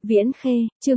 Viễn Khê, chương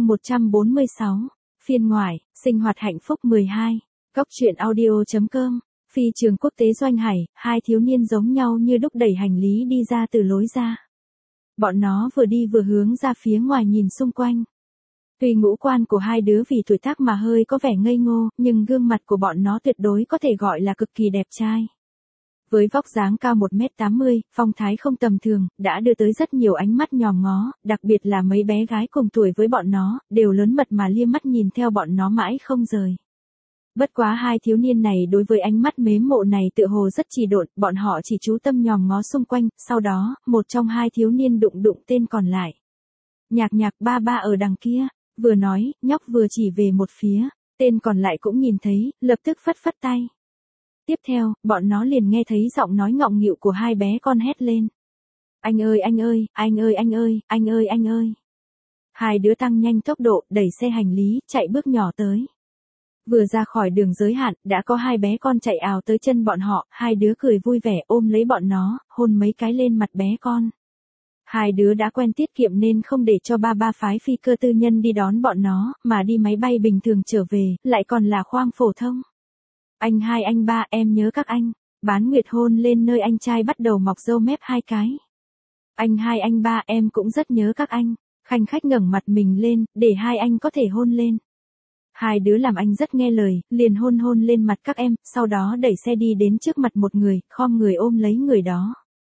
146. Phiên ngoại, sinh hoạt hạnh phúc 12. Góc truyện audio.com. Phi trường quốc tế Doanh Hải, hai thiếu niên giống nhau như đúc đẩy hành lý đi ra từ lối ra. Bọn nó vừa đi vừa hướng ra phía ngoài nhìn xung quanh. Tuy ngũ quan của hai đứa vì tuổi tác mà hơi có vẻ ngây ngô, nhưng gương mặt của bọn nó tuyệt đối có thể gọi là cực kỳ đẹp trai. Với vóc dáng cao 1m80, phong thái không tầm thường, đã đưa tới rất nhiều ánh mắt nhòm ngó, đặc biệt là mấy bé gái cùng tuổi với bọn nó, đều lớn mật mà lia mắt nhìn theo bọn nó mãi không rời. Bất quá hai thiếu niên này đối với ánh mắt mến mộ này tựa hồ rất trì độn, bọn họ chỉ chú tâm nhòm ngó xung quanh, sau đó, một trong hai thiếu niên đụng tên còn lại. Nhạc ba ba ở đằng kia, vừa nói, nhóc vừa chỉ về một phía, tên còn lại cũng nhìn thấy, lập tức phất tay. Tiếp theo, bọn nó liền nghe thấy giọng nói ngọng nghịu của hai bé con hét lên. Anh ơi anh ơi, anh ơi anh ơi, anh ơi anh ơi. Hai đứa tăng nhanh tốc độ, đẩy xe hành lý, chạy bước nhỏ tới. Vừa ra khỏi đường giới hạn, đã có hai bé con chạy ào tới chân bọn họ, hai đứa cười vui vẻ ôm lấy bọn nó, hôn mấy cái lên mặt bé con. Hai đứa đã quen tiết kiệm nên không để cho ba phái phi cơ tư nhân đi đón bọn nó, mà đi máy bay bình thường trở về, lại còn là khoang phổ thông. Anh hai anh ba em nhớ các anh. Bán Nguyệt hôn lên nơi anh trai bắt đầu mọc râu mép hai cái. Anh hai anh ba em cũng rất nhớ các anh. Khanh khách ngẩng mặt mình lên, để hai anh có thể hôn lên. Hai đứa làm anh rất nghe lời, liền hôn lên mặt các em, sau đó đẩy xe đi đến trước mặt một người, khom người ôm lấy người đó.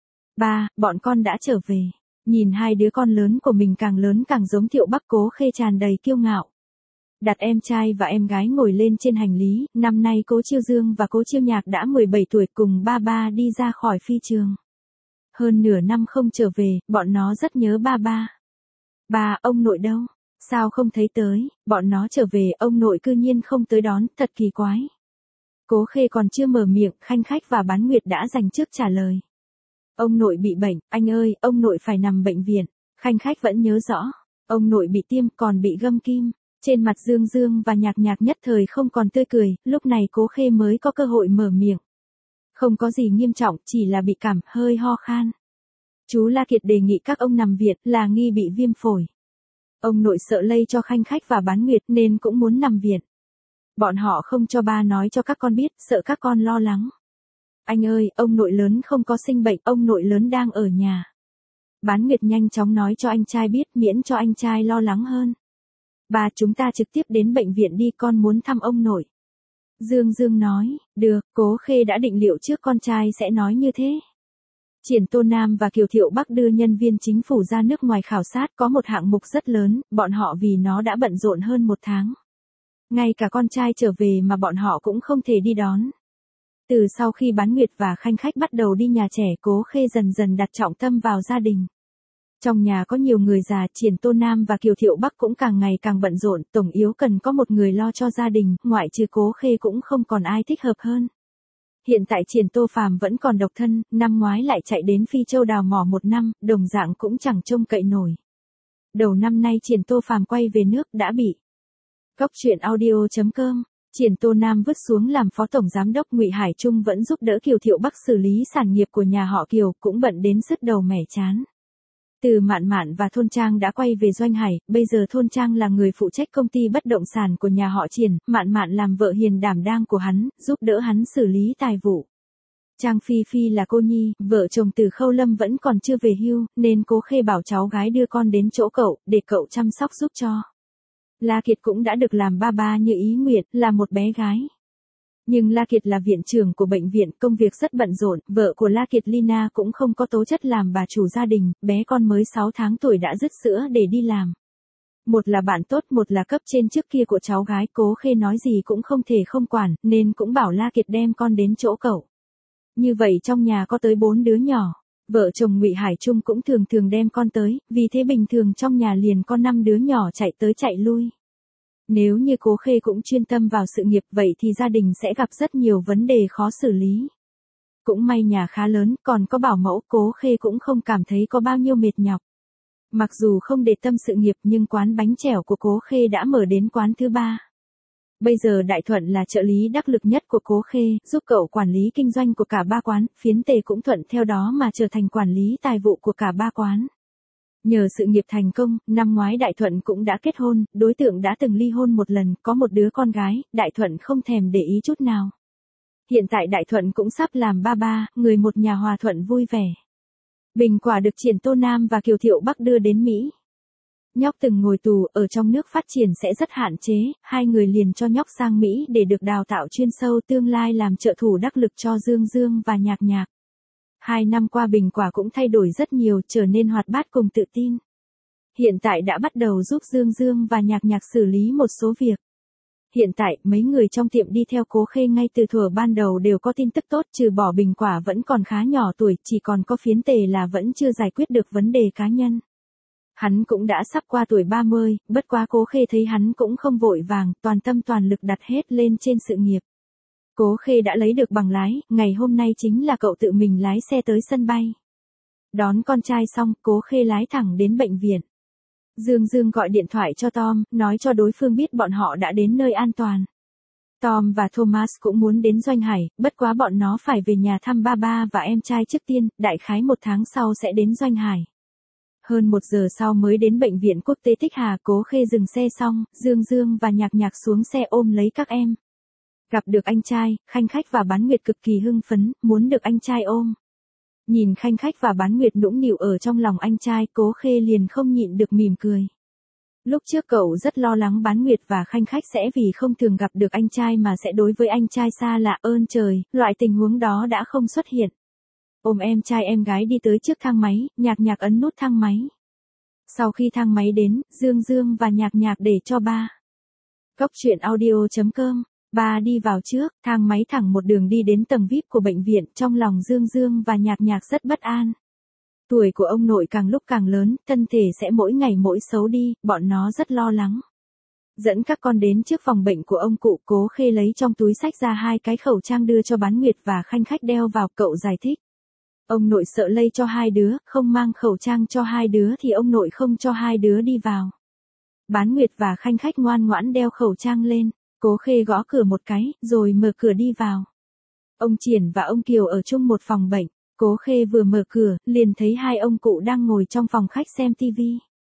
Ba, bọn con đã trở về. Nhìn hai đứa con lớn của mình càng lớn càng giống Thiệu Bắc Cố Khê tràn đầy kiêu ngạo. Đặt em trai và em gái ngồi lên trên hành lý, năm nay Cố Chiêu Dương và Cố Chiêu Nhạc đã 17 tuổi cùng ba đi ra khỏi phi trường. Hơn nửa năm không trở về, bọn nó rất nhớ ba. Ba, ông nội đâu? Sao không thấy tới? Bọn nó trở về, ông nội cư nhiên không tới đón, thật kỳ quái. Cố Khê còn chưa mở miệng, Khanh Khách và Bán Nguyệt đã dành trước trả lời. Ông nội bị bệnh, anh ơi, ông nội phải nằm bệnh viện. Khanh Khách vẫn nhớ rõ. Ông nội bị tiêm, còn bị găm kim. Trên mặt Dương và Nhạc nhất thời không còn tươi cười, lúc này Cố Khê mới có cơ hội mở miệng. Không có gì nghiêm trọng, chỉ là bị cảm, hơi ho khan. Chú La Kiệt đề nghị các ông nằm viện, là nghi bị viêm phổi. Ông nội sợ lây cho Khanh Khách và Bán Nguyệt nên cũng muốn nằm viện. Bọn họ không cho ba nói cho các con biết, sợ các con lo lắng. Anh ơi, ông nội lớn không có sinh bệnh, ông nội lớn đang ở nhà. Bán Nguyệt nhanh chóng nói cho anh trai biết, miễn cho anh trai lo lắng hơn. Ba, chúng ta trực tiếp đến bệnh viện đi, con muốn thăm ông nội. Dương nói, được, Cố Khê đã định liệu trước con trai sẽ nói như thế. Triển Tô Nam và Kiều Thiệu Bắc đưa nhân viên chính phủ ra nước ngoài khảo sát, có một hạng mục rất lớn, bọn họ vì nó đã bận rộn hơn một tháng. Ngay cả con trai trở về mà bọn họ cũng không thể đi đón. Từ sau khi Bán Nguyệt và Khanh Khách bắt đầu đi nhà trẻ, Cố Khê dần dần đặt trọng tâm vào gia đình. Trong nhà có nhiều người già, Triển Tô Nam và Kiều Thiệu Bắc cũng càng ngày càng bận rộn, tổng yếu cần có một người lo cho gia đình, ngoại trừ Cố Khê cũng không còn ai thích hợp hơn. Hiện tại Triển Tô Phàm vẫn còn độc thân, năm ngoái lại chạy đến Phi Châu đào mỏ một năm, đồng dạng cũng chẳng trông cậy nổi. Đầu năm nay Triển Tô Phàm quay về nước đã bị Góc truyện audio.com. Triển Tô Nam vứt xuống làm phó tổng giám đốc, Ngụy Hải Trung vẫn giúp đỡ Kiều Thiệu Bắc xử lý sản nghiệp của nhà họ Kiều, cũng bận đến sứt đầu mẻ chán. Từ Mạn và Thôn Trang đã quay về Doanh Hải, bây giờ Thôn Trang là người phụ trách công ty bất động sản của nhà họ Triển, Mạn làm vợ hiền đảm đang của hắn, giúp đỡ hắn xử lý tài vụ. Trang Phi là cô nhi, vợ chồng Từ Khâu Lâm vẫn còn chưa về hưu, nên Cố Khê bảo cháu gái đưa con đến chỗ cậu, để cậu chăm sóc giúp cho. La Kiệt cũng đã được làm ba như ý nguyện, là một bé gái. Nhưng La Kiệt là viện trưởng của bệnh viện, công việc rất bận rộn, vợ của La Kiệt Lina cũng không có tố chất làm bà chủ gia đình, bé con mới 6 tháng tuổi đã dứt sữa để đi làm. Một là bạn tốt, một là cấp trên trước kia của cháu gái, Cố Khê nói gì cũng không thể không quản, nên cũng bảo La Kiệt đem con đến chỗ cậu. Như vậy trong nhà có tới 4 đứa nhỏ, vợ chồng Ngụy Hải Trung cũng thường đem con tới, vì thế bình thường trong nhà liền có 5 đứa nhỏ chạy tới chạy lui. Nếu như Cố Khê cũng chuyên tâm vào sự nghiệp vậy thì gia đình sẽ gặp rất nhiều vấn đề khó xử lý. Cũng may nhà khá lớn, còn có bảo mẫu, Cố Khê cũng không cảm thấy có bao nhiêu mệt nhọc. Mặc dù không để tâm sự nghiệp nhưng quán bánh chèo của Cố Khê đã mở đến quán thứ 3. Bây giờ Đại Thuận là trợ lý đắc lực nhất của Cố Khê, giúp cậu quản lý kinh doanh của cả 3 quán, Phiến Tề cũng thuận theo đó mà trở thành quản lý tài vụ của cả 3 quán. Nhờ sự nghiệp thành công, năm ngoái Đại Thuận cũng đã kết hôn, đối tượng đã từng ly hôn một lần, có một đứa con gái, Đại Thuận không thèm để ý chút nào. Hiện tại Đại Thuận cũng sắp làm ba ba, người một nhà hòa thuận vui vẻ. Bình quả được Triển Tô Nam và Kiều Thiệu Bắc đưa đến Mỹ. Nhóc từng ngồi tù, ở trong nước phát triển sẽ rất hạn chế, hai người liền cho nhóc sang Mỹ để được đào tạo chuyên sâu, tương lai làm trợ thủ đắc lực cho Dương Dương và Nhạc Nhạc. 2 năm qua Bình quả cũng thay đổi rất nhiều, trở nên hoạt bát cùng tự tin. Hiện tại đã bắt đầu giúp Dương Dương và Nhạc Nhạc xử lý một số việc. Hiện tại, mấy người trong tiệm đi theo Cố Khê ngay từ thuở ban đầu đều có tin tức tốt, trừ bỏ Bình quả vẫn còn khá nhỏ tuổi, chỉ còn có Phiến Tề là vẫn chưa giải quyết được vấn đề cá nhân. Hắn cũng đã sắp qua tuổi 30, bất quá Cố Khê thấy hắn cũng không vội vàng, toàn tâm toàn lực đặt hết lên trên sự nghiệp. Cố Khê đã lấy được bằng lái, ngày hôm nay chính là cậu tự mình lái xe tới sân bay. Đón con trai xong, Cố Khê lái thẳng đến bệnh viện. Dương Dương gọi điện thoại cho Tom, nói cho đối phương biết bọn họ đã đến nơi an toàn. Tom và Thomas cũng muốn đến Doanh Hải, bất quá bọn nó phải về nhà thăm ba ba và em trai trước tiên, đại khái 1 tháng sau sẽ đến Doanh Hải. Hơn 1 giờ sau mới đến bệnh viện quốc tế Thích Hà. Cố Khê dừng xe xong, Dương Dương và Nhạc Nhạc xuống xe ôm lấy các em. Gặp được anh trai, Khanh Khách và Bán Nguyệt cực kỳ hưng phấn, muốn được anh trai ôm. Nhìn Khanh Khách và Bán Nguyệt nũng nịu ở trong lòng anh trai, Cố Khê liền không nhịn được mỉm cười. Lúc trước cậu rất lo lắng Bán Nguyệt và Khanh Khách sẽ vì không thường gặp được anh trai mà sẽ đối với anh trai xa lạ, ơn trời, loại tình huống đó đã không xuất hiện. Ôm em trai em gái đi tới trước thang máy, Nhạc Nhạc ấn nút thang máy. Sau khi thang máy đến, Dương Dương và Nhạc Nhạc để cho ba. Cốc truyện audio.com. Ba đi vào trước, thang máy thẳng một đường đi đến tầng VIP của bệnh viện, trong lòng Dương Dương và Nhạc Nhạc rất bất an. Tuổi của ông nội càng lúc càng lớn, thân thể sẽ mỗi ngày mỗi xấu đi, bọn nó rất lo lắng. Dẫn các con đến trước phòng bệnh của ông cụ. Cố Khê lấy trong túi xách ra 2 cái khẩu trang đưa cho Bán Nguyệt và Khanh Khách đeo vào, cậu giải thích. Ông nội sợ lây cho 2 đứa, không mang khẩu trang cho 2 đứa thì ông nội không cho 2 đứa đi vào. Bán Nguyệt và Khanh Khách ngoan ngoãn đeo khẩu trang lên. Cố Khê gõ cửa một cái, rồi mở cửa đi vào. Ông Triển và ông Kiều ở chung một phòng bệnh. Cố Khê vừa mở cửa, liền thấy 2 ông cụ đang ngồi trong phòng khách xem tivi.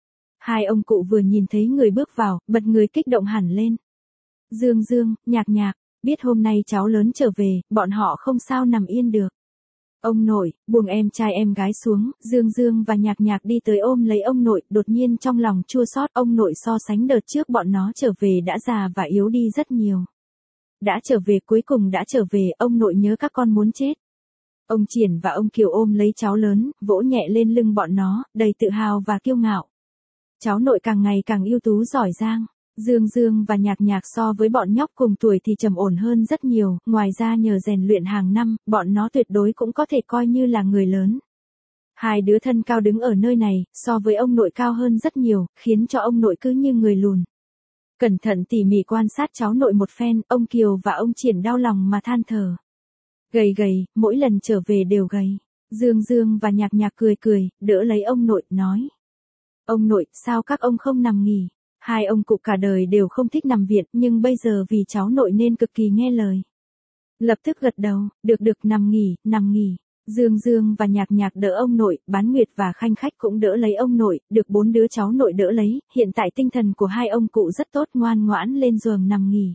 2 ông cụ vừa nhìn thấy người bước vào, bật người kích động hẳn lên. Dương Dương, Nhạc Nhạc, biết hôm nay cháu lớn trở về, bọn họ không sao nằm yên được. Ông nội, buông em trai em gái xuống, Dương Dương và Nhạc Nhạc đi tới ôm lấy ông nội, đột nhiên trong lòng chua xót, ông nội so sánh đợt trước bọn nó trở về đã già và yếu đi rất nhiều. Đã trở về, cuối cùng đã trở về, ông nội nhớ các con muốn chết. Ông Triển và ông Kiều ôm lấy cháu lớn, vỗ nhẹ lên lưng bọn nó, đầy tự hào và kiêu ngạo. Cháu nội càng ngày càng ưu tú giỏi giang. Dương Dương và Nhạc Nhạc so với bọn nhóc cùng tuổi thì trầm ổn hơn rất nhiều, ngoài ra nhờ rèn luyện hàng năm, bọn nó tuyệt đối cũng có thể coi như là người lớn. 2 đứa thân cao đứng ở nơi này, so với ông nội cao hơn rất nhiều, khiến cho ông nội cứ như người lùn. Cẩn thận tỉ mỉ quan sát cháu nội một phen, ông Kiều và ông Triển đau lòng mà than thở. Gầy gầy, mỗi lần trở về đều gầy. Dương Dương và Nhạc Nhạc cười cười, đỡ lấy ông nội, nói. Ông nội, sao các ông không nằm nghỉ? 2 ông cụ cả đời đều không thích nằm viện, nhưng bây giờ vì cháu nội nên cực kỳ nghe lời. Lập tức gật đầu, được nằm nghỉ, nằm nghỉ. Dương Dương và Nhạc Nhạc đỡ ông nội, Bán Nguyệt và Khanh Khách cũng đỡ lấy ông nội, được 4 đứa cháu nội đỡ lấy, hiện tại tinh thần của 2 ông cụ rất tốt, ngoan ngoãn lên giường nằm nghỉ.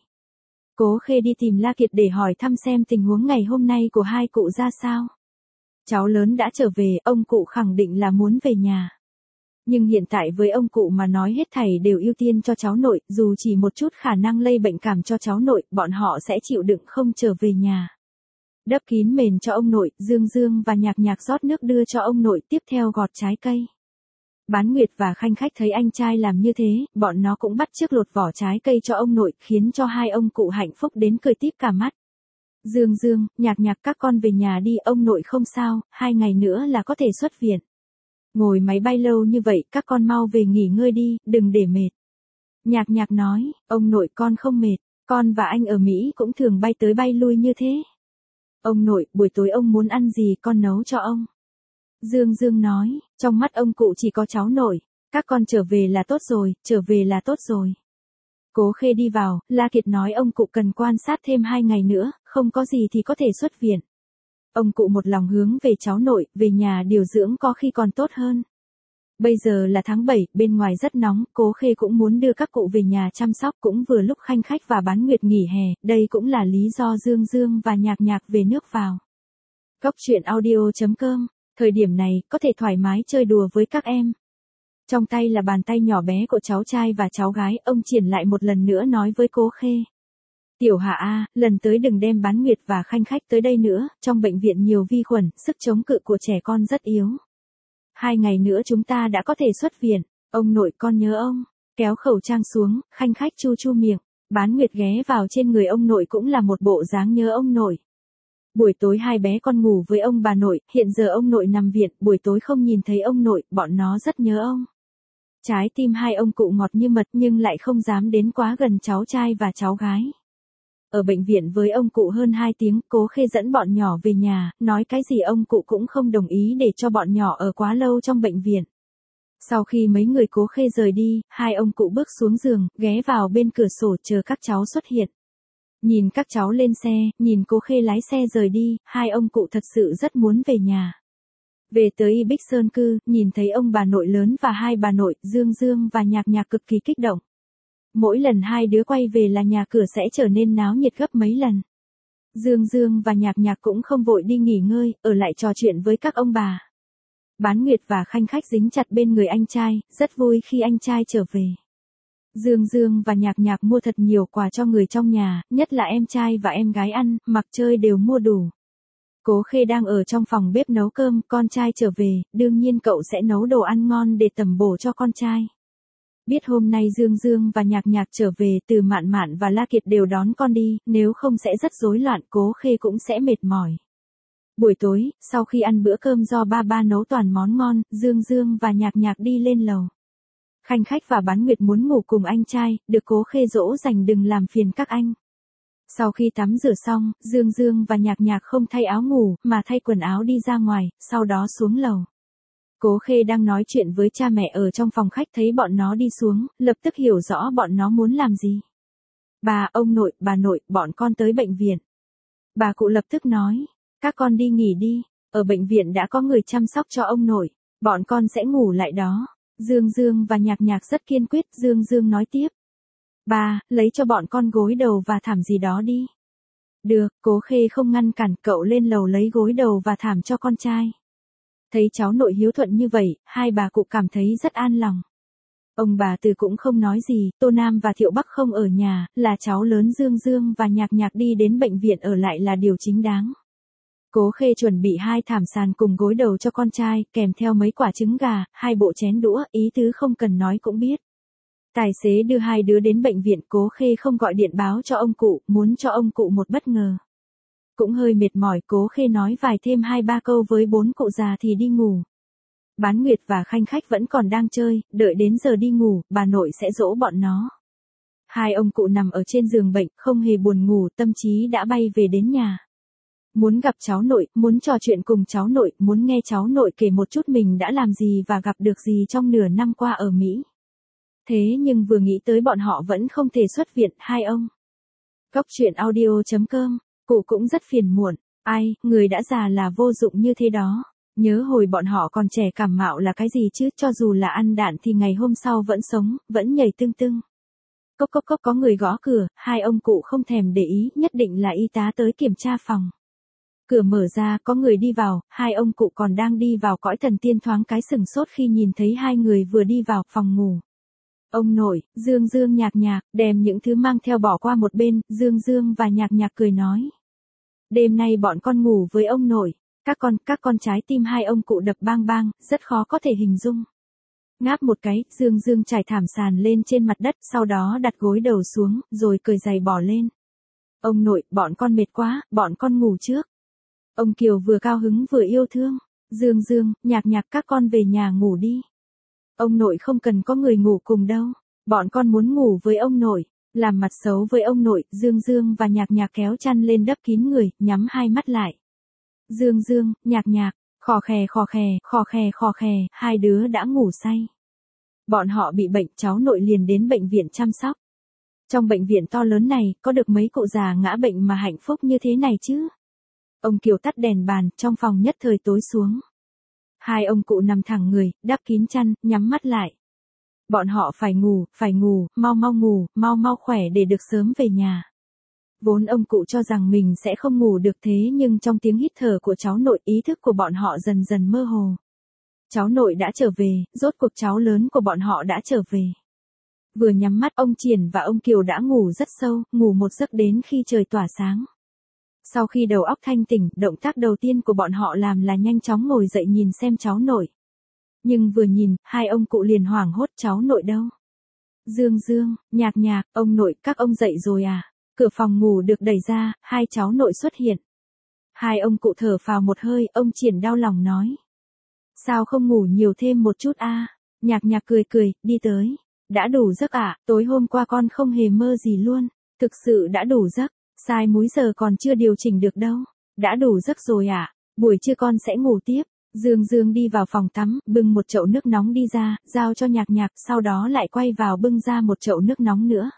Cố Khê đi tìm La Kiệt để hỏi thăm xem tình huống ngày hôm nay của 2 cụ ra sao. Cháu lớn đã trở về, ông cụ khẳng định là muốn về nhà. Nhưng hiện tại với ông cụ mà nói hết thảy đều ưu tiên cho cháu nội, dù chỉ một chút khả năng lây bệnh cảm cho cháu nội, bọn họ sẽ chịu đựng không trở về nhà. Đắp kín mền cho ông nội, Dương Dương và Nhạc Nhạc rót nước đưa cho ông nội, tiếp theo gọt trái cây. Bán Nguyệt và Khanh Khách thấy anh trai làm như thế, bọn nó cũng bắt chước lột vỏ trái cây cho ông nội, khiến cho 2 ông cụ hạnh phúc đến cười tít cả mắt. Dương Dương, Nhạc Nhạc các con về nhà đi, ông nội không sao, 2 ngày nữa là có thể xuất viện. Ngồi máy bay lâu như vậy, các con mau về nghỉ ngơi đi, đừng để mệt. Nhạc Nhạc nói, ông nội con không mệt, con và anh ở Mỹ cũng thường bay tới bay lui như thế. Ông nội, buổi tối ông muốn ăn gì con nấu cho ông. Dương Dương nói, trong mắt ông cụ chỉ có cháu nội, các con trở về là tốt rồi, trở về là tốt rồi. Cố Khê đi vào, La Kiệt nói ông cụ cần quan sát thêm 2 ngày nữa, không có gì thì có thể xuất viện. Ông cụ một lòng hướng về cháu nội, về nhà điều dưỡng có khi còn tốt hơn. Bây giờ là tháng 7, bên ngoài rất nóng, Cố Khê cũng muốn đưa các cụ về nhà chăm sóc, cũng vừa lúc Khanh Khách và Bán Nguyệt nghỉ hè, đây cũng là lý do Dương Dương và Nhạc Nhạc về nước vào. Cốc truyện audio.com, thời điểm này, có thể thoải mái chơi đùa với các em. Trong tay là bàn tay nhỏ bé của cháu trai và cháu gái, ông Triển lại một lần nữa nói với Cố Khê. Tiểu Hạ a, lần tới đừng đem Bán Nguyệt và Khanh Khách tới đây nữa, trong bệnh viện nhiều vi khuẩn, sức chống cự của trẻ con rất yếu. 2 ngày nữa chúng ta đã có thể xuất viện, ông nội con nhớ ông. Kéo khẩu trang xuống, Khanh Khách chu chu miệng, Bán Nguyệt ghé vào trên người ông nội cũng là một bộ dáng nhớ ông nội. Buổi tối hai bé con ngủ với ông bà nội, hiện giờ ông nội nằm viện, buổi tối không nhìn thấy ông nội, bọn nó rất nhớ ông. Trái tim hai ông cụ ngọt như mật nhưng lại không dám đến quá gần cháu trai và cháu gái. Ở bệnh viện với ông cụ hơn 2 tiếng, Cố Khê dẫn bọn nhỏ về nhà, nói cái gì ông cụ cũng không đồng ý để cho bọn nhỏ ở quá lâu trong bệnh viện. Sau khi mấy người Cố Khê rời đi, hai ông cụ bước xuống giường, ghé vào bên cửa sổ chờ các cháu xuất hiện. Nhìn các cháu lên xe, nhìn Cố Khê lái xe rời đi, hai ông cụ thật sự rất muốn về nhà. Về tới Y Bích Sơn cư, nhìn thấy ông bà nội lớn và hai bà nội, Dương Dương và Nhạc Nhạc cực kỳ kích động. Mỗi lần hai đứa quay về là nhà cửa sẽ trở nên náo nhiệt gấp mấy lần. Dương Dương và Nhạc Nhạc cũng không vội đi nghỉ ngơi, ở lại trò chuyện với các ông bà. Bán Nguyệt và Khanh Khách dính chặt bên người anh trai, rất vui khi anh trai trở về. Dương Dương và Nhạc Nhạc mua thật nhiều quà cho người trong nhà, nhất là em trai và em gái ăn, mặc chơi đều mua đủ. Cố Khê đang ở trong phòng bếp nấu cơm, con trai trở về, đương nhiên cậu sẽ nấu đồ ăn ngon để tẩm bổ cho con trai. Biết hôm nay Dương Dương và Nhạc Nhạc trở về, Từ Mạn Mạn và La Kiệt đều đón con đi, nếu không sẽ rất rối loạn, Cố Khê cũng sẽ mệt mỏi. Buổi tối, sau khi ăn bữa cơm do ba nấu toàn món ngon, Dương Dương và Nhạc Nhạc đi lên lầu. Khanh Khách và Bán Nguyệt muốn ngủ cùng anh trai, được Cố Khê dỗ dành đừng làm phiền các anh. Sau khi tắm rửa xong, Dương Dương và Nhạc Nhạc không thay áo ngủ, mà thay quần áo đi ra ngoài, sau đó xuống lầu. Cố Khê đang nói chuyện với cha mẹ ở trong phòng khách thấy bọn nó đi xuống, lập tức hiểu rõ bọn nó muốn làm gì. Bà, ông nội, bà nội, bọn con tới bệnh viện. Bà cụ lập tức nói, các con đi nghỉ đi, ở bệnh viện đã có người chăm sóc cho ông nội, bọn con sẽ ngủ lại đó. Dương Dương và Nhạc Nhạc rất kiên quyết, Dương Dương nói tiếp. Bà, lấy cho bọn con gối đầu và thảm gì đó đi. Được, Cố Khê không ngăn cản, cậu lên lầu lấy gối đầu và thảm cho con trai. Thấy cháu nội hiếu thuận như vậy, hai bà cụ cảm thấy rất an lòng. Ông bà Từ cũng không nói gì, Tô Nam và Thiệu Bắc không ở nhà, là cháu lớn Dương Dương và Nhạc Nhạc đi đến bệnh viện ở lại là điều chính đáng. Cố Khê chuẩn bị 2 thảm sàn cùng gối đầu cho con trai, kèm theo mấy quả trứng gà, 2 bộ chén đũa, ý tứ không cần nói cũng biết. Tài xế đưa hai đứa đến bệnh viện, Cố Khê không gọi điện báo cho ông cụ, muốn cho ông cụ một bất ngờ. Cũng hơi mệt mỏi, Cố Khê nói vài thêm 2-3 câu với 4 cụ già thì đi ngủ. Bán Nguyệt và Khanh Khách vẫn còn đang chơi, đợi đến giờ đi ngủ, bà nội sẽ dỗ bọn nó. Hai ông cụ nằm ở trên giường bệnh, không hề buồn ngủ, tâm trí đã bay về đến nhà. Muốn gặp cháu nội, muốn trò chuyện cùng cháu nội, muốn nghe cháu nội kể một chút mình đã làm gì và gặp được gì trong nửa năm qua ở Mỹ. Thế nhưng vừa nghĩ tới bọn họ vẫn không thể xuất viện, hai ông. Cốc truyện audio.com, cụ cũng rất phiền muộn, ai, người đã già là vô dụng như thế đó. Nhớ hồi bọn họ còn trẻ cảm mạo là cái gì chứ, cho dù là ăn đạn thì ngày hôm sau vẫn sống, vẫn nhảy tưng tưng. Cốc cốc cốc có người gõ cửa, hai ông cụ không thèm để ý, nhất định là y tá tới kiểm tra phòng. Cửa mở ra, có người đi vào, hai ông cụ còn đang đi vào cõi thần tiên thoáng cái sửng sốt khi nhìn thấy hai người vừa đi vào phòng ngủ. Ông nội, Dương Dương Nhạc Nhạc, đem những thứ mang theo bỏ qua một bên, Dương Dương và Nhạc Nhạc cười nói. Đêm nay bọn con ngủ với ông nội, các con trái tim hai ông cụ đập bang bang, rất khó có thể hình dung. Ngáp một cái, Dương Dương trải thảm sàn lên trên mặt đất, sau đó đặt gối đầu xuống, rồi cởi giày bỏ lên. Ông nội, bọn con mệt quá, bọn con ngủ trước. Ông Kiều vừa cao hứng vừa yêu thương. Dương Dương, Nhạc Nhạc các con về nhà ngủ đi. Ông nội không cần có người ngủ cùng đâu. Bọn con muốn ngủ với ông nội. Làm mặt xấu với ông nội, Dương Dương và Nhạc Nhạc kéo chăn lên đắp kín người, nhắm hai mắt lại. Dương Dương, Nhạc Nhạc, khò khè khò khè, khò khè khò khè, hai đứa đã ngủ say. Bọn họ bị bệnh, cháu nội liền đến bệnh viện chăm sóc. Trong bệnh viện to lớn này, có được mấy cụ già ngã bệnh mà hạnh phúc như thế này chứ? Ông Kiều tắt đèn bàn, trong phòng nhất thời tối xuống. Hai ông cụ nằm thẳng người, đắp kín chăn, nhắm mắt lại. Bọn họ phải ngủ, mau mau khỏe để được sớm về nhà. Vốn ông cụ cho rằng mình sẽ không ngủ được thế nhưng trong tiếng hít thở của cháu nội ý thức của bọn họ dần dần mơ hồ. Cháu nội đã trở về, rốt cuộc cháu lớn của bọn họ đã trở về. Vừa nhắm mắt ông Triển và ông Kiều đã ngủ rất sâu, ngủ một giấc đến khi trời tỏa sáng. Sau khi đầu óc thanh tỉnh, động tác đầu tiên của bọn họ làm là nhanh chóng ngồi dậy nhìn xem cháu nội. Nhưng vừa nhìn, hai ông cụ liền hoảng hốt cháu nội đâu. Dương Dương, Nhạc Nhạc, ông nội, các ông dậy rồi à? Cửa phòng ngủ được đẩy ra, hai cháu nội xuất hiện. Hai ông cụ thở phào một hơi, ông Triển đau lòng nói. Sao không ngủ nhiều thêm một chút a? Nhạc Nhạc cười cười, đi tới. Đã đủ giấc à, tối hôm qua con không hề mơ gì luôn. Thực sự đã đủ giấc, sai múi giờ còn chưa điều chỉnh được đâu. Đã đủ giấc rồi à, buổi trưa con sẽ ngủ tiếp. Dương Dương đi vào phòng tắm, bưng một chậu nước nóng đi ra, giao cho Nhạc Nhạc, sau đó lại quay vào bưng ra một chậu nước nóng nữa.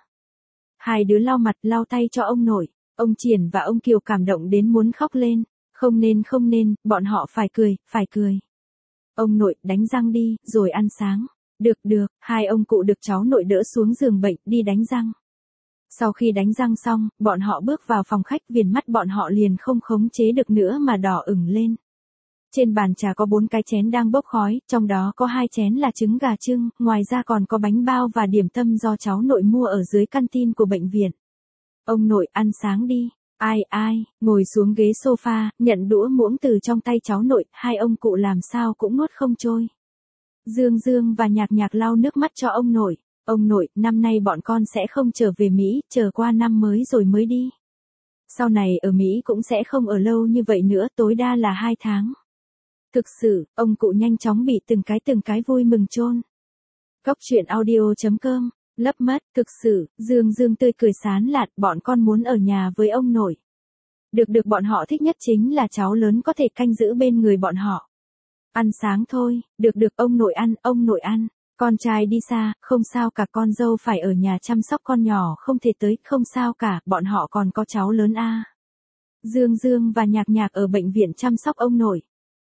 Hai đứa lau mặt, lau tay cho ông nội. Ông Triển và ông Kiều cảm động đến muốn khóc lên. Không nên, bọn họ phải cười. Ông nội, đánh răng đi, rồi ăn sáng. Được, hai ông cụ được cháu nội đỡ xuống giường bệnh, đi đánh răng. Sau khi đánh răng xong, bọn họ bước vào phòng khách, viền mắt bọn họ liền không khống chế được nữa mà đỏ ửng lên. Trên bàn trà có 4 cái chén đang bốc khói, trong đó có 2 chén là trứng gà chưng, ngoài ra còn có bánh bao và điểm tâm do cháu nội mua ở dưới canteen của bệnh viện. Ông nội, ăn sáng đi. Ai, ngồi xuống ghế sofa, nhận đũa muỗng từ trong tay cháu nội, hai ông cụ làm sao cũng nuốt không trôi. Dương Dương và Nhạc Nhạc lau nước mắt cho ông nội. Ông nội, năm nay bọn con sẽ không trở về Mỹ, chờ qua năm mới rồi mới đi. Sau này ở Mỹ cũng sẽ không ở lâu như vậy nữa, tối đa là 2 tháng. Thực sự, ông cụ nhanh chóng bị từng cái vui mừng chôn. Cóc truyện audio.com, lấp mất, thực sự, Dương Dương tươi cười sán lạn, bọn con muốn ở nhà với ông nội. Được bọn họ thích nhất chính là cháu lớn có thể canh giữ bên người bọn họ. Ăn sáng thôi, được ông nội ăn. Con trai đi xa, không sao cả, con dâu phải ở nhà chăm sóc con nhỏ không thể tới, không sao cả, bọn họ còn có cháu lớn a. Dương Dương và Nhạc Nhạc ở bệnh viện chăm sóc ông nội.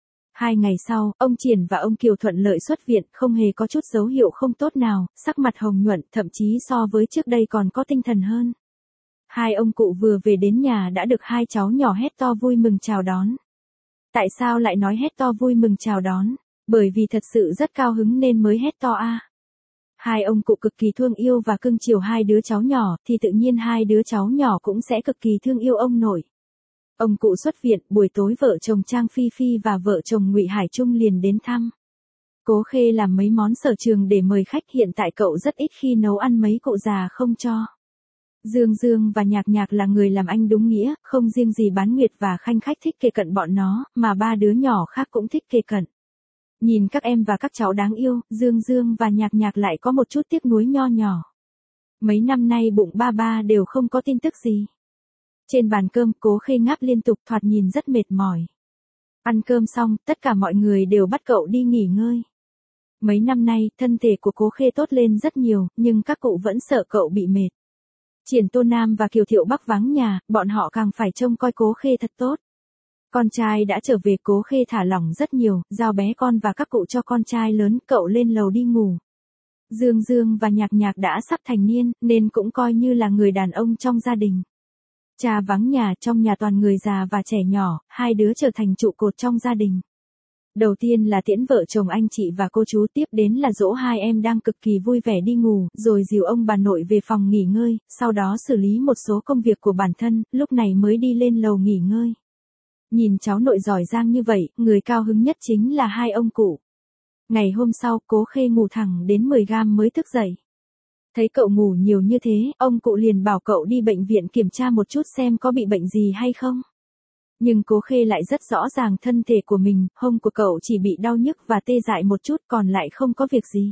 2 ngày sau, ông Triển và ông Kiều thuận lợi xuất viện, không hề có chút dấu hiệu không tốt nào, sắc mặt hồng nhuận, thậm chí so với trước đây còn có tinh thần hơn. Hai ông cụ vừa về đến nhà đã được hai cháu nhỏ hét to vui mừng chào đón. Tại sao lại nói hét to vui mừng chào đón? Bởi vì thật sự rất cao hứng nên mới hét to a. Hai ông cụ cực kỳ thương yêu và cưng chiều hai đứa cháu nhỏ, thì tự nhiên hai đứa cháu nhỏ cũng sẽ cực kỳ thương yêu ông nội. Ông cụ xuất viện, buổi tối vợ chồng Trang Phi Phi và vợ chồng Ngụy Hải Trung liền đến thăm. Cố Khê làm mấy món sở trường để mời khách, hiện tại cậu rất ít khi nấu ăn, mấy cụ già không cho. Dương Dương và Nhạc Nhạc là người làm anh đúng nghĩa, không riêng gì Bán Nguyệt và Khanh Khách thích kề cận bọn nó, mà 3 đứa nhỏ khác cũng thích kề cận. Nhìn các em và các cháu đáng yêu, Dương Dương và Nhạc Nhạc lại có một chút tiếc nuối nho nhỏ. Mấy năm nay bụng ba đều không có tin tức gì. Trên bàn cơm, Cố Khê ngáp liên tục, thoạt nhìn rất mệt mỏi. Ăn cơm xong, tất cả mọi người đều bắt cậu đi nghỉ ngơi. Mấy năm nay, thân thể của Cố Khê tốt lên rất nhiều, nhưng các cụ vẫn sợ cậu bị mệt. Triển Tô Nam và Kiều Thiệu Bắc vắng nhà, bọn họ càng phải trông coi Cố Khê thật tốt. Con trai đã trở về, Cố Khê thả lỏng rất nhiều, giao bé con và các cụ cho con trai lớn, cậu lên lầu đi ngủ. Dương Dương và Nhạc Nhạc đã sắp thành niên, nên cũng coi như là người đàn ông trong gia đình. Cha vắng nhà, trong nhà toàn người già và trẻ nhỏ, hai đứa trở thành trụ cột trong gia đình. Đầu tiên là tiễn vợ chồng anh chị và cô chú, tiếp đến là dỗ hai em đang cực kỳ vui vẻ đi ngủ, rồi dìu ông bà nội về phòng nghỉ ngơi, sau đó xử lý một số công việc của bản thân, lúc này mới đi lên lầu nghỉ ngơi. Nhìn cháu nội giỏi giang như vậy, người cao hứng nhất chính là hai ông cụ. Ngày hôm sau, Cố Khê ngủ thẳng đến 10 gam mới thức dậy. Thấy cậu ngủ nhiều như thế, ông cụ liền bảo cậu đi bệnh viện kiểm tra một chút xem có bị bệnh gì hay không. Nhưng Cố Khê lại rất rõ ràng thân thể của mình, hông của cậu chỉ bị đau nhức và tê dại một chút, còn lại không có việc gì.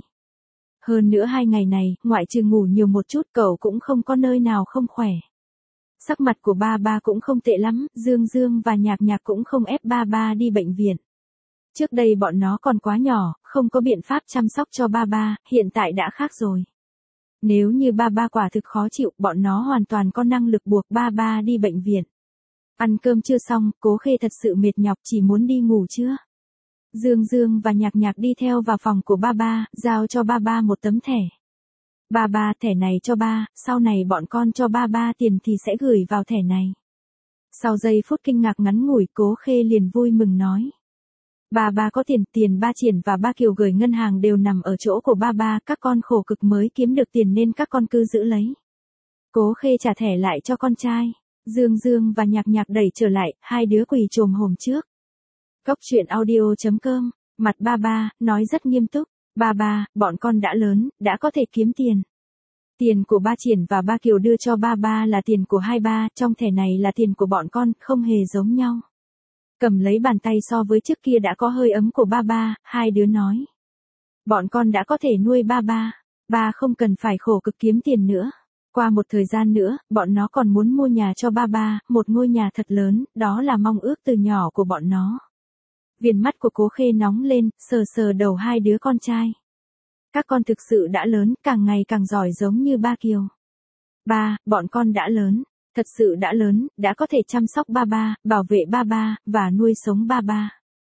Hơn nữa 2 ngày này, ngoại trừ ngủ nhiều một chút, cậu cũng không có nơi nào không khỏe. Sắc mặt của ba cũng không tệ lắm, Dương Dương và Nhạc Nhạc cũng không ép ba đi bệnh viện. Trước đây bọn nó còn quá nhỏ, không có biện pháp chăm sóc cho ba, hiện tại đã khác rồi. Nếu như ba quả thực khó chịu, bọn nó hoàn toàn có năng lực buộc ba đi bệnh viện. Ăn cơm chưa xong, Cố Khê thật sự mệt nhọc, chỉ muốn đi ngủ trưa. Dương Dương và Nhạc Nhạc đi theo vào phòng của ba, giao cho ba một tấm thẻ. Ba, thẻ này cho ba, sau này bọn con cho ba tiền thì sẽ gửi vào thẻ này. Sau giây phút kinh ngạc ngắn ngủi, Cố Khê liền vui mừng nói. Ba có tiền ba Triển và ba Kiều gửi ngân hàng đều nằm ở chỗ của ba, các con khổ cực mới kiếm được tiền nên các con cứ giữ lấy. Cố Khê trả thẻ lại cho con trai. Dương Dương và Nhạc Nhạc đẩy trở lại, hai đứa quỳ chồm hổm trước. Cốc truyện audio.com, mặt ba, nói rất nghiêm túc. Ba, bọn con đã lớn, đã có thể kiếm tiền. Tiền của ba Triển và ba Kiều đưa cho ba là tiền của hai ba, trong thẻ này là tiền của bọn con, không hề giống nhau. Cầm lấy bàn tay so với trước kia đã có hơi ấm của ba, hai đứa nói. Bọn con đã có thể nuôi ba không cần phải khổ cực kiếm tiền nữa. Qua một thời gian nữa, bọn nó còn muốn mua nhà cho ba, một ngôi nhà thật lớn, đó là mong ước từ nhỏ của bọn nó. Viền mắt của Cố Khê nóng lên, sờ đầu hai đứa con trai. Các con thực sự đã lớn, càng ngày càng giỏi giống như ba Kiều. Ba, bọn con đã lớn, thật sự đã lớn, đã có thể chăm sóc ba, bảo vệ ba, và nuôi sống ba.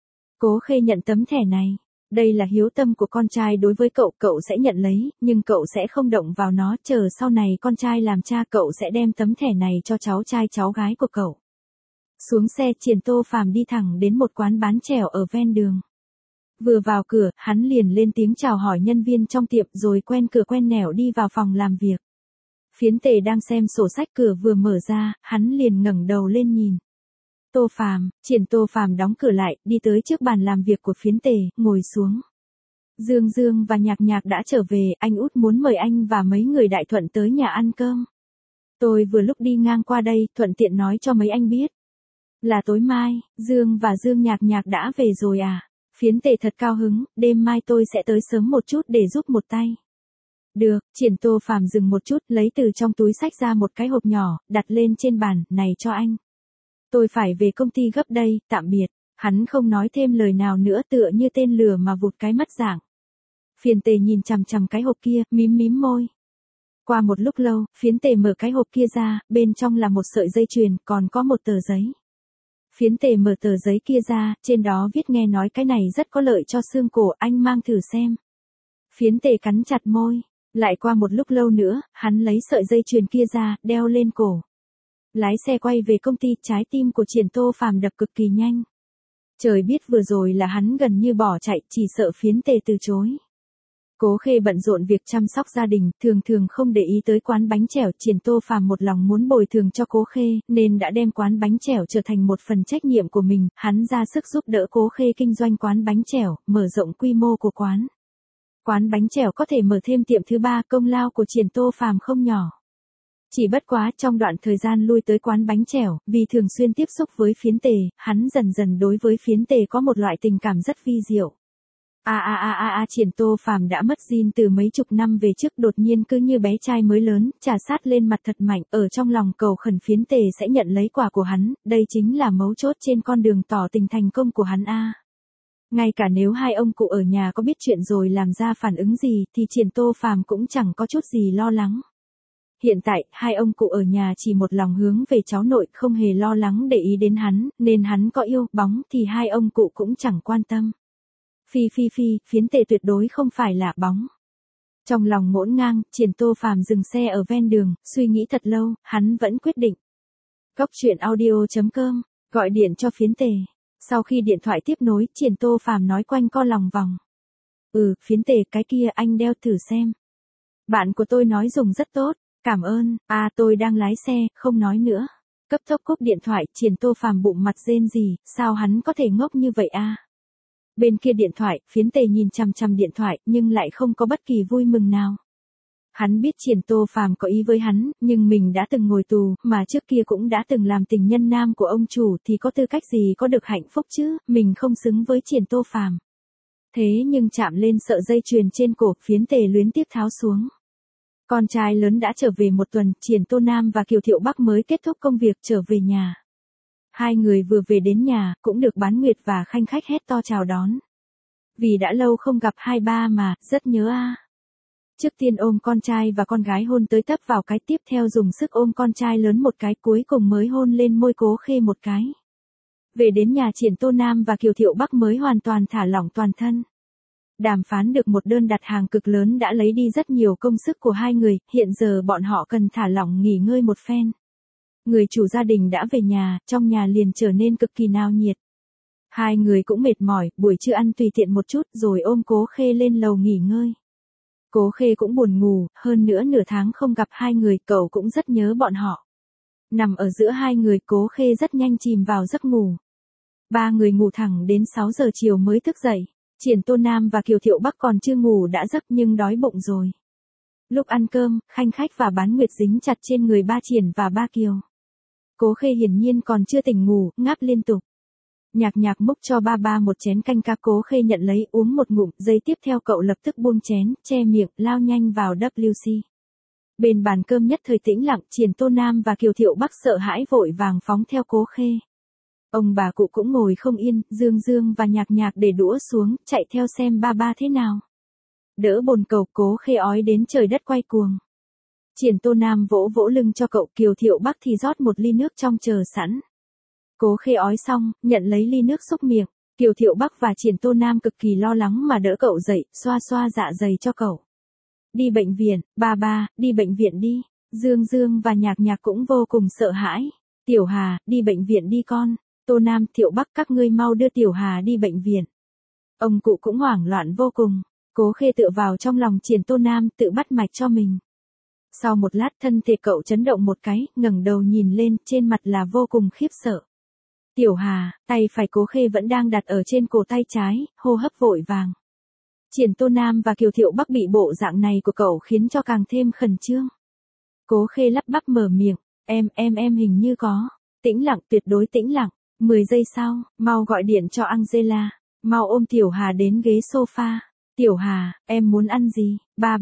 Cố Khê nhận tấm thẻ này. Đây là hiếu tâm của con trai đối với cậu sẽ nhận lấy, nhưng cậu sẽ không động vào nó, chờ sau này con trai làm cha cậu sẽ đem tấm thẻ này cho cháu trai cháu gái của cậu. Xuống xe, Triển Tô Phàm đi thẳng đến một quán bán chèo ở ven đường. Vừa vào cửa, hắn liền lên tiếng chào hỏi nhân viên trong tiệm rồi quen cửa quen nẻo đi vào phòng làm việc. Phiến Tề đang xem sổ sách, cửa vừa mở ra, hắn liền ngẩng đầu lên nhìn. Tô Phàm, Triển Tô Phàm đóng cửa lại, đi tới trước bàn làm việc của Phiến Tề, ngồi xuống. Dương Dương và Nhạc Nhạc đã trở về, anh út muốn mời anh và mấy người Đại Thuận tới nhà ăn cơm. Tôi vừa lúc đi ngang qua đây, thuận tiện nói cho mấy anh biết. Là tối mai, Dương và Nhạc Nhạc đã về rồi à? Phiến Tề thật cao hứng, đêm mai tôi sẽ tới sớm một chút để giúp một tay. Được, Triển Tô Phàm dừng một chút, lấy từ trong túi xách ra một cái hộp nhỏ, đặt lên trên bàn, này cho anh. Tôi phải về công ty gấp đây, tạm biệt. Hắn không nói thêm lời nào nữa, tựa như tên lừa mà vụt cái mắt dạng. Phiến Tề nhìn chằm chằm cái hộp kia, mím môi. Qua một lúc lâu, Phiến Tề mở cái hộp kia ra, bên trong là một sợi dây chuyền, còn có một tờ giấy. Phiến Tề mở tờ giấy kia ra, trên đó viết nghe nói cái này rất có lợi cho xương cổ, anh mang thử xem. Phiến Tề cắn chặt môi. Lại qua một lúc lâu nữa, hắn lấy sợi dây chuyền kia ra, đeo lên cổ. Lái xe quay về công ty, trái tim của Triển Tô Phàm đập cực kỳ nhanh. Trời biết vừa rồi là hắn gần như bỏ chạy, chỉ sợ Phiến Tề từ chối. Cố Khê bận rộn việc chăm sóc gia đình, thường không để ý tới quán bánh chèo. Triển Tô Phàm một lòng muốn bồi thường cho Cố Khê, nên đã đem quán bánh chèo trở thành một phần trách nhiệm của mình. Hắn ra sức giúp đỡ Cố Khê kinh doanh quán bánh chèo, mở rộng quy mô của quán. Quán bánh chèo có thể mở thêm tiệm thứ ba, công lao của Triển Tô Phàm không nhỏ. Chỉ bất quá trong đoạn thời gian lui tới quán bánh chèo, vì thường xuyên tiếp xúc với Phiến Tề, hắn dần đối với Phiến Tề có một loại tình cảm rất vi diệu. Triển Tô Phàm đã mất gin từ mấy chục năm về trước, đột nhiên cứ như bé trai mới lớn, trà sát lên mặt thật mạnh, ở trong lòng cầu khẩn Phiến Tề sẽ nhận lấy quà của hắn, đây chính là mấu chốt trên con đường tỏ tình thành công của hắn a. Ngay cả nếu hai ông cụ ở nhà có biết chuyện rồi làm ra phản ứng gì, thì Triển Tô Phàm cũng chẳng có chút gì lo lắng. Hiện tại, hai ông cụ ở nhà chỉ một lòng hướng về cháu nội, không hề lo lắng để ý đến hắn, nên hắn có yêu bóng thì hai ông cụ cũng chẳng quan tâm. Phiến Tề tuyệt đối không phải là bóng. Trong lòng ngổn ngang, Triển Tô Phàm dừng xe ở ven đường, suy nghĩ thật lâu, hắn vẫn quyết định. Cốc truyện audio.com, gọi điện cho Phiến Tề. Sau khi điện thoại tiếp nối, Triển Tô Phàm nói quanh co lòng vòng. Phiến Tề, cái kia anh đeo thử xem. Bạn của tôi nói dùng rất tốt, cảm ơn. Tôi đang lái xe, không nói nữa. Cấp tốc cúp điện thoại, Triển Tô Phàm bụng mặt rên rỉ, sao hắn có thể ngốc như vậy a? Bên kia điện thoại, Phiến Tề nhìn chằm điện thoại, nhưng lại không có bất kỳ vui mừng nào. Hắn biết Triển Tô Phàm có ý với hắn, nhưng mình đã từng ngồi tù, mà trước kia cũng đã từng làm tình nhân nam của ông chủ, thì có tư cách gì có được hạnh phúc chứ, mình không xứng với Triển Tô Phàm. Thế nhưng chạm lên sợi dây chuyền trên cổ, Phiến Tề luyến tiếc tháo xuống. Con trai lớn đã trở về một tuần, Triển Tô Nam và Kiều Thiệu Bắc mới kết thúc công việc trở về nhà. Hai người vừa về đến nhà, cũng được Bán Nguyệt và Khanh Khách hét to chào đón. Vì đã lâu không gặp hai ba mà, rất nhớ a. Trước tiên ôm con trai và con gái hôn tới tấp vào cái, tiếp theo dùng sức ôm con trai lớn một cái, cuối cùng mới hôn lên môi Cố Khê một cái. Về đến nhà Triển Tô Nam và Kiều Thiệu Bắc mới hoàn toàn thả lỏng toàn thân. Đàm phán được một đơn đặt hàng cực lớn đã lấy đi rất nhiều công sức của hai người, hiện giờ bọn họ cần thả lỏng nghỉ ngơi một phen. Người chủ gia đình đã về nhà, trong nhà liền trở nên cực kỳ náo nhiệt. Hai người cũng mệt mỏi, buổi trưa ăn tùy tiện một chút rồi ôm Cố Khê lên lầu nghỉ ngơi. Cố Khê cũng buồn ngủ, hơn nữa nửa tháng không gặp hai người, cậu cũng rất nhớ bọn họ. Nằm ở giữa hai người, Cố Khê rất nhanh chìm vào giấc ngủ. Ba người ngủ thẳng đến 6 giờ chiều mới thức dậy. Triển Tô Nam và Kiều Thiệu Bắc còn chưa ngủ đã giấc nhưng đói bụng rồi. Lúc ăn cơm, Khanh Khách và Bán Nguyệt dính chặt trên người ba Triển và ba Kiều. Cố Khê hiển nhiên còn chưa tỉnh ngủ, ngáp liên tục. Nhạc Nhạc múc cho ba một chén canh cá, Cố Khê nhận lấy uống một ngụm, giây tiếp theo cậu lập tức buông chén, che miệng, lao nhanh vào WC. Bên bàn cơm nhất thời tĩnh lặng, Triển Tô Nam và Kiều Thiệu Bắc sợ hãi vội vàng phóng theo Cố Khê. Ông bà cụ cũng ngồi không yên, Dương Dương và Nhạc Nhạc để đũa xuống, chạy theo xem ba thế nào. Đỡ bồn cầu, Cố Khê ói đến trời đất quay cuồng. Triển Tô Nam vỗ vỗ lưng cho cậu, Kiều Thiệu Bắc thì rót một ly nước trong chờ sẵn. Cố Khê ói xong, nhận lấy ly nước xúc miệng. Kiều Thiệu Bắc và Triển Tô Nam cực kỳ lo lắng mà đỡ cậu dậy, xoa xoa dạ dày cho cậu. Đi bệnh viện, ba, đi bệnh viện đi. Dương Dương và Nhạc Nhạc cũng vô cùng sợ hãi. Tiểu Hà, đi bệnh viện đi con. Tô Nam, Thiệu Bắc, các ngươi mau đưa Tiểu Hà đi bệnh viện. Ông cụ cũng hoảng loạn vô cùng. Cố Khê tựa vào trong lòng Triển Tô Nam, tự bắt mạch cho mình. Sau một lát thân thể cậu chấn động một cái, ngẩng đầu nhìn lên, trên mặt là vô cùng khiếp sợ. Tiểu Hà, tay phải Cố Khê vẫn đang đặt ở trên cổ tay trái, hô hấp vội vàng. Triển Tô Nam và Kiều Thiệu Bắc bị bộ dạng này của cậu khiến cho càng thêm khẩn trương. Cố Khê lắp bắp mở miệng, em hình như có. Tĩnh lặng, tuyệt đối tĩnh lặng. 10 giây sau, mau gọi điện cho Angela, mau ôm Tiểu Hà đến ghế sofa. Tiểu Hà, em muốn ăn gì?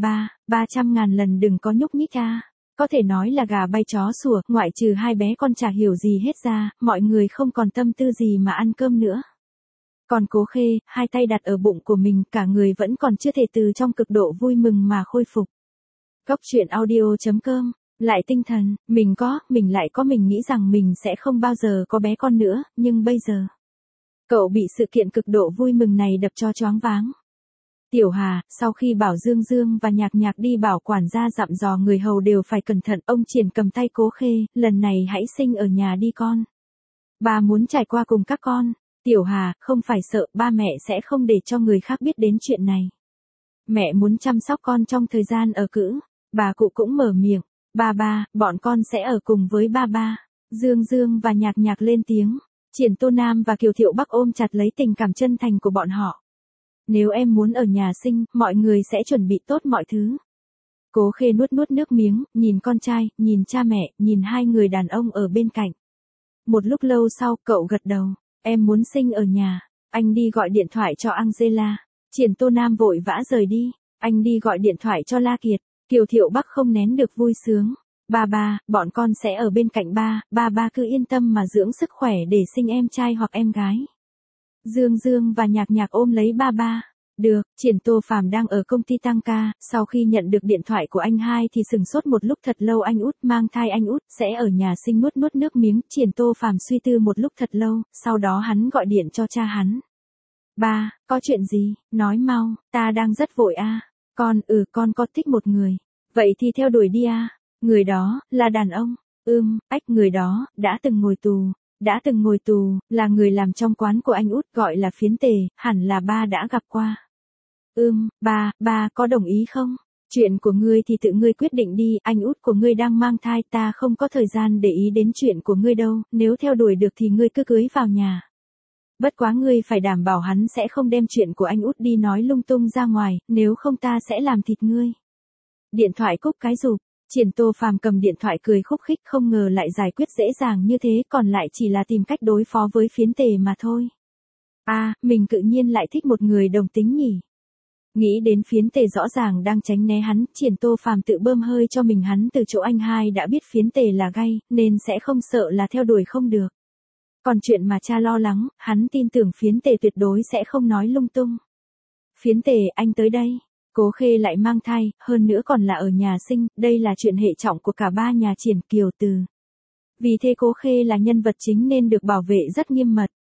300.000 lần đừng có nhúc nhích a. Có thể nói là gà bay chó sủa, ngoại trừ hai bé con chả hiểu gì hết ra, mọi người không còn tâm tư gì mà ăn cơm nữa. Còn Cố Khê, hai tay đặt ở bụng của mình, cả người vẫn còn chưa thể từ trong cực độ vui mừng mà khôi phục. Góc truyện audio.com. Lại tinh thần, mình lại có mình nghĩ rằng mình sẽ không bao giờ có bé con nữa, nhưng bây giờ. Cậu bị sự kiện cực độ vui mừng này đập cho choáng váng. Tiểu Hà, sau khi bảo Dương Dương và Nhạc Nhạc đi bảo quản gia dặn dò người hầu đều phải cẩn thận, ông Triển cầm tay Cố Khê, lần này hãy sinh ở nhà đi con. Ba muốn trải qua cùng các con. Tiểu Hà, không phải sợ, ba mẹ sẽ không để cho người khác biết đến chuyện này. Mẹ muốn chăm sóc con trong thời gian ở cữ. Bà cụ cũng mở miệng. Ba, bọn con sẽ ở cùng với ba. Dương Dương và Nhạc Nhạc lên tiếng. Triển Tô Nam và Kiều Thiệu Bắc ôm chặt lấy tình cảm chân thành của bọn họ. Nếu em muốn ở nhà sinh, mọi người sẽ chuẩn bị tốt mọi thứ. Cố Khê nuốt nước miếng, nhìn con trai, nhìn cha mẹ, nhìn hai người đàn ông ở bên cạnh. Một lúc lâu sau, cậu gật đầu. Em muốn sinh ở nhà. Anh đi gọi điện thoại cho Angela. Triển Tô Nam vội vã rời đi. Anh đi gọi điện thoại cho La Kiệt. Kiều Thiệu Bắc không nén được vui sướng. Ba, bọn con sẽ ở bên cạnh ba cứ yên tâm mà dưỡng sức khỏe để sinh em trai hoặc em gái. Dương Dương và Nhạc Nhạc ôm lấy ba. Được, Triển Tô Phàm đang ở công ty tăng ca, sau khi nhận được điện thoại của anh hai thì sừng sốt một lúc thật lâu. Anh út mang thai, anh út sẽ ở nhà sinh. Nuốt nước miếng, Triển Tô Phàm suy tư một lúc thật lâu, sau đó hắn gọi điện cho cha hắn. Ba, có chuyện gì, nói mau, ta đang rất vội a. Con có thích một người. Vậy thì theo đuổi đi a. Người đó, là đàn ông. Người đó, đã từng ngồi tù, là người làm trong quán của anh út gọi là Phiến Tề, hẳn là ba đã gặp qua. Ba có đồng ý không? Chuyện của ngươi thì tự ngươi quyết định đi, anh út của ngươi đang mang thai, ta không có thời gian để ý đến chuyện của ngươi đâu, nếu theo đuổi được thì ngươi cứ cưới vào nhà. Bất quá ngươi phải đảm bảo hắn sẽ không đem chuyện của anh út đi nói lung tung ra ngoài, nếu không ta sẽ làm thịt ngươi. Điện thoại cúp cái rụp, Triển Tô Phàm cầm điện thoại cười khúc khích, không ngờ lại giải quyết dễ dàng như thế, còn lại chỉ là tìm cách đối phó với Phiến Tề mà thôi. Mình tự nhiên lại thích một người đồng tính nhỉ. Nghĩ đến Phiến Tề rõ ràng đang tránh né hắn, Triển Tô Phàm tự bơm hơi cho mình, hắn từ chỗ anh hai đã biết Phiến Tề là gay, nên sẽ không sợ là theo đuổi không được. Còn chuyện mà cha lo lắng, hắn tin tưởng Phiến Tề tuyệt đối sẽ không nói lung tung. Phiến Tề, anh tới đây. Cố Khê lại mang thai, hơn nữa còn là ở nhà sinh, đây là chuyện hệ trọng của cả ba nhà Triển Kiều Từ. Vì thế Cố Khê là nhân vật chính nên được bảo vệ rất nghiêm mật.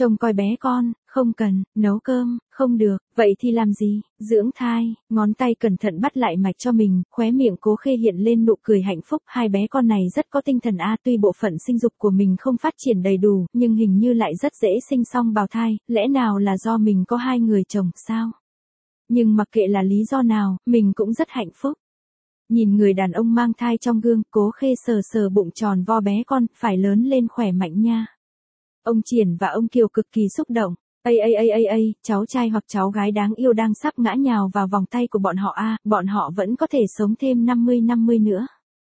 Trông coi bé con, không cần, nấu cơm, không được, vậy thì làm gì, dưỡng thai, ngón tay cẩn thận bắt lại mạch cho mình, khóe miệng Cố Khê hiện lên nụ cười hạnh phúc, hai bé con này rất có tinh thần a, tuy bộ phận sinh dục của mình không phát triển đầy đủ, nhưng hình như lại rất dễ sinh xong bào thai, lẽ nào là do mình có hai người chồng sao? Nhưng mặc kệ là lý do nào, mình cũng rất hạnh phúc. Nhìn người đàn ông mang thai trong gương, Cố Khê sờ sờ bụng tròn vo bé con, phải lớn lên khỏe mạnh nha. Ông Triển và ông Kiều cực kỳ xúc động. Cháu trai hoặc cháu gái đáng yêu đang sắp ngã nhào vào vòng tay của bọn họ a, bọn họ vẫn có thể sống thêm 50 nữa.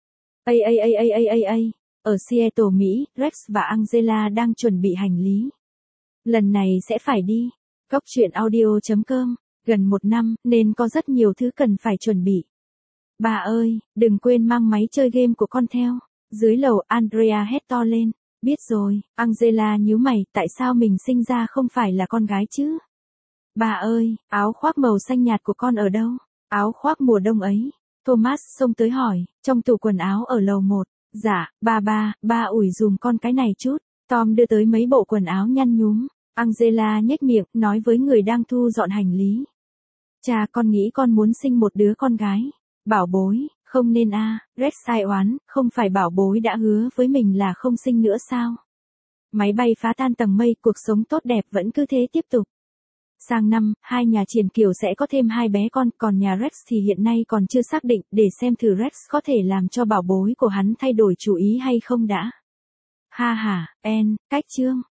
Ở Seattle, Mỹ, Rex và Angela đang chuẩn bị hành lý. Lần này sẽ phải đi. Cóc truyện audio.com, gần 1 năm, nên có rất nhiều thứ cần phải chuẩn bị. Bà ơi, đừng quên mang máy chơi game của con theo. Dưới lầu, Andrea hét to lên. Biết rồi, Angela nhíu mày, tại sao mình sinh ra không phải là con gái chứ? Bà ơi, áo khoác màu xanh nhạt của con ở đâu? Áo khoác mùa đông ấy. Thomas xông tới hỏi, trong tủ quần áo ở lầu 1. Dạ, ba ủi dùm con cái này chút. Tom đưa tới mấy bộ quần áo nhăn nhúm. Angela nhếch miệng, nói với người đang thu dọn hành lý. Cha, con nghĩ con muốn sinh một đứa con gái. Bảo bối, không nên a. Rex ai oán, không phải bảo bối đã hứa với mình là không sinh nữa sao? Máy bay phá tan tầng mây, cuộc sống tốt đẹp vẫn cứ thế tiếp tục. Sang năm, hai nhà Triển Kiều sẽ có thêm 2 bé con, còn nhà Rex thì hiện nay còn chưa xác định, để xem thử Rex có thể làm cho bảo bối của hắn thay đổi chủ ý hay không đã. Ha ha, cách chương.